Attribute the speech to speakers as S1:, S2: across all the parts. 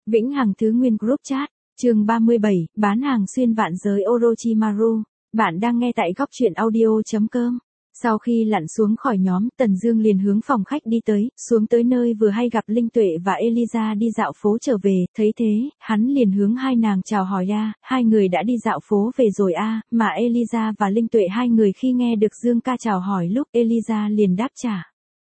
S1: Vĩnh Hằng Thứ Nguyên Group Chat, chương 37, bán hàng xuyên vạn giới Orochimaru. Bạn đang nghe tại góc truyện audio.com. Sau khi lặn xuống khỏi nhóm, Tần Dương liền hướng phòng khách đi tới, xuống tới nơi vừa hay gặp Linh Tuệ và Eliza đi dạo phố trở về, thấy thế, hắn liền hướng hai nàng chào hỏi hai người đã đi dạo phố về rồi mà Eliza và Linh Tuệ hai người khi nghe được Dương ca chào hỏi lúc Eliza liền đáp trả.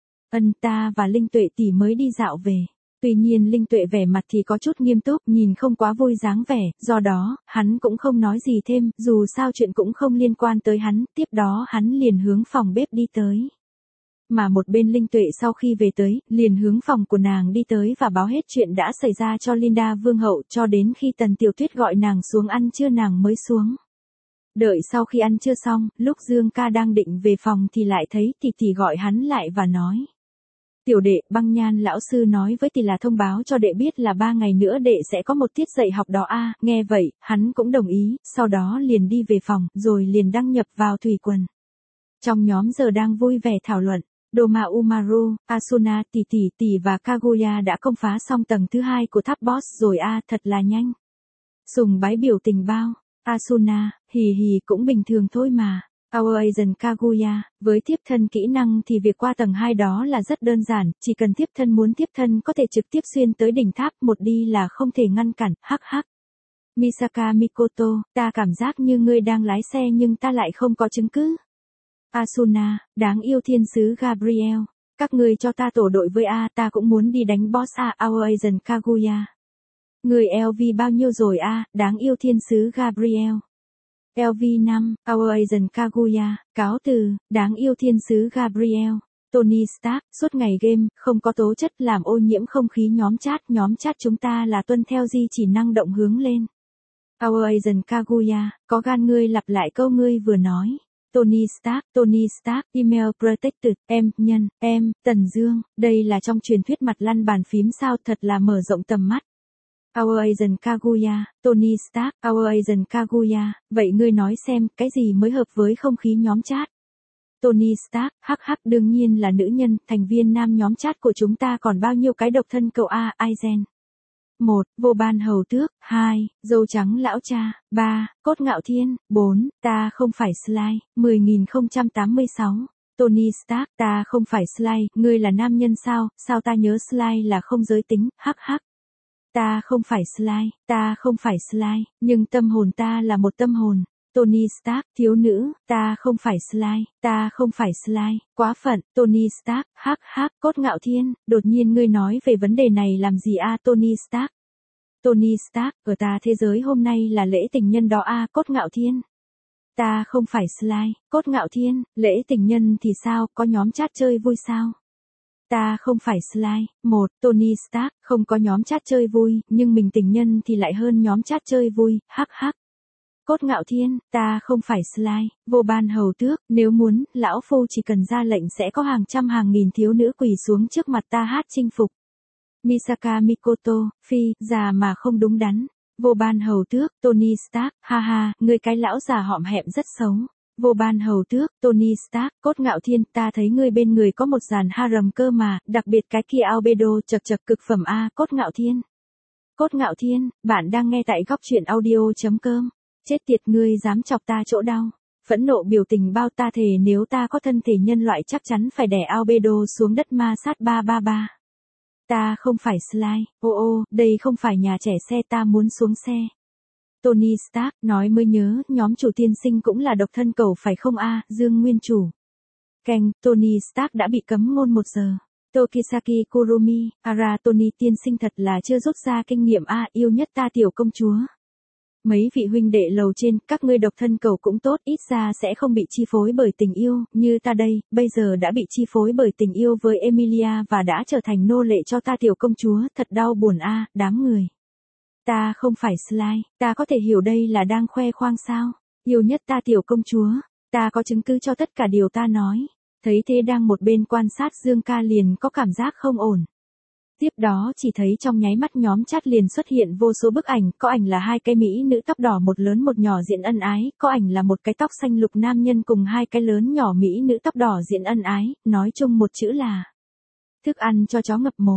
S1: Ta và Linh Tuệ tỷ mới đi dạo về. Tuy nhiên Linh Tuệ vẻ mặt thì có chút nghiêm túc, nhìn không quá vui dáng vẻ, do đó, hắn cũng không nói gì thêm, dù sao chuyện cũng không liên quan tới hắn, tiếp đó hắn liền hướng phòng bếp đi tới. Mà một bên Linh Tuệ sau khi về tới, liền hướng phòng của nàng đi tới và báo hết chuyện đã xảy ra cho Linda Vương hậu, cho đến khi Tần Tiểu Tuyết gọi nàng xuống ăn trưa nàng mới xuống. Đợi sau khi ăn trưa xong, lúc Dương ca đang định về phòng thì lại thấy tỷ tỷ gọi hắn lại và nói. Tiểu đệ, Băng Nhan lão sư nói với tỷ là thông báo cho đệ biết là 3 ngày nữa đệ sẽ có một tiết dạy học đó nghe vậy, hắn cũng đồng ý, sau đó liền đi về phòng, rồi liền đăng nhập vào thủy quần. Trong nhóm giờ đang vui vẻ thảo luận, Doma Umaru, Asuna, tỷ và Kaguya đã công phá xong tầng thứ 2 của tháp boss rồi thật là nhanh. Sùng bái biểu tình bao, Asuna, hì cũng bình thường thôi mà. Our Asian Kaguya, với tiếp thân kỹ năng thì việc qua tầng 2 đó là rất đơn giản, chỉ cần tiếp thân muốn tiếp thân có thể trực tiếp xuyên tới đỉnh tháp, một đi là không thể ngăn cản, hắc. Misaka Mikoto, ta cảm giác như ngươi đang lái xe nhưng ta lại không có chứng cứ. Asuna, đáng yêu thiên sứ Gabriel, các ngươi cho ta tổ đội với ta cũng muốn đi đánh boss Our Asian Kaguya. Người LV bao nhiêu rồi đáng yêu thiên sứ Gabriel. LV5, Our Asian Kaguya, cáo từ, đáng yêu thiên sứ Gabriel. Tony Stark, suốt ngày game, không có tố chất làm ô nhiễm không khí nhóm chat chúng ta là tuân theo di chỉ năng động hướng lên. Our Asian Kaguya, có gan ngươi lặp lại câu ngươi vừa nói. Tony Stark, email protected, em, Tần Dương, đây là trong truyền thuyết mặt lăn bàn phím sao, thật là mở rộng tầm mắt. Our Asian Kaguya, Tony Stark, Our Asian Kaguya, vậy ngươi nói xem, cái gì mới hợp với không khí nhóm chat? Tony Stark, hắc đương nhiên là nữ nhân, thành viên nam nhóm chat của chúng ta còn bao nhiêu cái độc thân cậu Aizen. 1. Vô ban hầu tước, 2. Dâu trắng lão cha, 3. Cốt ngạo thiên, 4. Ta không phải Sly, 10086. Tony Stark, ta không phải Sly, ngươi là nam nhân sao ta nhớ Sly là không giới tính, hắc. Ta không phải Sly, nhưng tâm hồn ta là một tâm hồn. Tony Stark, thiếu nữ, ta không phải Sly, quá phận, Tony Stark, hắc, cốt ngạo thiên, đột nhiên ngươi nói về vấn đề này làm gì Tony Stark? Tony Stark, ở ta thế giới hôm nay là lễ tình nhân đó cốt ngạo thiên. Ta không phải Sly, cốt ngạo thiên, lễ tình nhân thì sao, có nhóm chat chơi vui sao? Ta không phải Sly. 1. Tony Stark, không có nhóm chat chơi vui, nhưng mình tình nhân thì lại hơn nhóm chat chơi vui, hắc. Cốt ngạo thiên, ta không phải Sly, vô ban hầu tước, nếu muốn, lão phu chỉ cần ra lệnh sẽ có hàng trăm hàng nghìn thiếu nữ quỳ xuống trước mặt ta hát chinh phục. Misaka Mikoto, phi, già mà không đúng đắn. Vô ban hầu tước, Tony Stark, ha, người cái lão già hõm hẹm rất xấu. Vô ban hầu tước, Tony Stark, cốt ngạo thiên, ta thấy ngươi bên người có một dàn harem cơ mà, đặc biệt cái kia albedo chật cực phẩm cốt ngạo thiên. Cốt ngạo thiên, bạn đang nghe tại góc truyện audio.com. Chết tiệt, ngươi dám chọc ta chỗ đau. Phẫn nộ biểu tình bao, ta thề nếu ta có thân thể nhân loại chắc chắn phải đè albedo xuống đất ma sát 333. Ta không phải Sly, đây không phải nhà trẻ xe, ta muốn xuống xe. Tony Stark, nói mới nhớ, nhóm chủ tiên sinh cũng là độc thân cầu phải không Dương nguyên chủ. Keng, Tony Stark đã bị cấm ngôn 1 giờ. Tokisaki Kurumi, Tony tiên sinh thật là chưa rút ra kinh nghiệm yêu nhất ta tiểu công chúa. Mấy vị huynh đệ lầu trên, các ngươi độc thân cầu cũng tốt, ít ra sẽ không bị chi phối bởi tình yêu, như ta đây, bây giờ đã bị chi phối bởi tình yêu với Emilia và đã trở thành nô lệ cho ta tiểu công chúa, thật đau buồn đám người. Ta không phải Sly, ta có thể hiểu đây là đang khoe khoang sao? Yêu nhất ta tiểu công chúa, ta có chứng cứ cho tất cả điều ta nói. Thấy thế đang một bên quan sát Dương ca liền có cảm giác không ổn. Tiếp đó chỉ thấy trong nháy mắt nhóm chat liền xuất hiện vô số bức ảnh, có ảnh là hai cái mỹ nữ tóc đỏ một lớn một nhỏ diện ân ái, có ảnh là một cái tóc xanh lục nam nhân cùng hai cái lớn nhỏ mỹ nữ tóc đỏ diện ân ái, nói chung một chữ là thức ăn cho chó ngập mồm.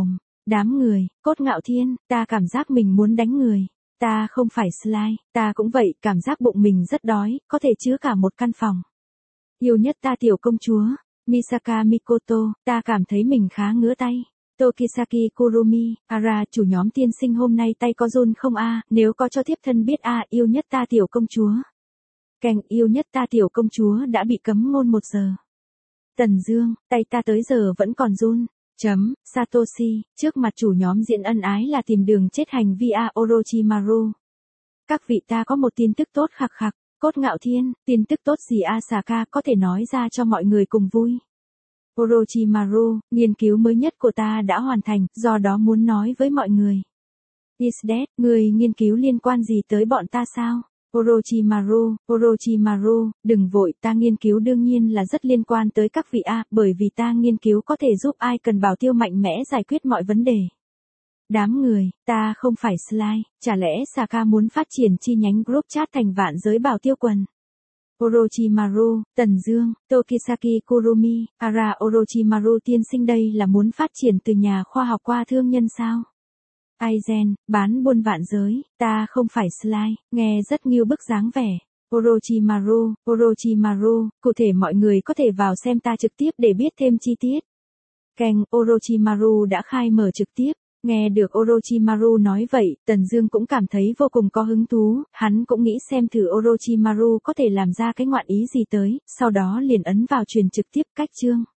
S1: Đám người, Cốt Ngạo Thiên, ta cảm giác mình muốn đánh người. Ta không phải slime, ta cũng vậy, cảm giác bụng mình rất đói, có thể chứa cả một căn phòng. Yêu nhất ta tiểu công chúa, Misaka Mikoto, ta cảm thấy mình khá ngứa tay. Tokisaki Kurumi, Ara, chủ nhóm tiên sinh hôm nay tay có run không a? Nếu có cho thiếp thân biết a. Yêu nhất ta tiểu công chúa. Kèng, yêu nhất ta tiểu công chúa đã bị cấm ngôn 1 giờ. Tần Dương, tay ta tới giờ vẫn còn run. Satoshi, trước mặt chủ nhóm diễn ân ái là tìm đường chết hành vi a Orochimaru. Các vị, ta có một tin tức tốt khặc khặc. Cốt Ngạo Thiên, tin tức tốt gì Asaka, có thể nói ra cho mọi người cùng vui. Orochimaru, nghiên cứu mới nhất của ta đã hoàn thành, do đó muốn nói với mọi người. Is that, người nghiên cứu liên quan gì tới bọn ta sao? Orochimaru, đừng vội, ta nghiên cứu đương nhiên là rất liên quan tới các vị a, bởi vì ta nghiên cứu có thể giúp ai cần bảo tiêu mạnh mẽ giải quyết mọi vấn đề. Đám người, ta không phải slime, chả lẽ Saka muốn phát triển chi nhánh group chat thành vạn giới bảo tiêu quần? Orochimaru, Tần Dương, Tokisaki Kurumi, Ara, Orochimaru tiên sinh đây là muốn phát triển từ nhà khoa học qua thương nhân sao? Aizen, bán buôn vạn giới, ta không phải slime, nghe rất nghiêu bức dáng vẻ. Orochimaru, cụ thể mọi người có thể vào xem ta trực tiếp để biết thêm chi tiết. Keng, Orochimaru đã khai mở trực tiếp. Nghe được Orochimaru nói vậy, Tần Dương cũng cảm thấy vô cùng có hứng thú, hắn cũng nghĩ xem thử Orochimaru có thể làm ra cái ngoạn ý gì tới, sau đó liền ấn vào truyền trực tiếp cách chương.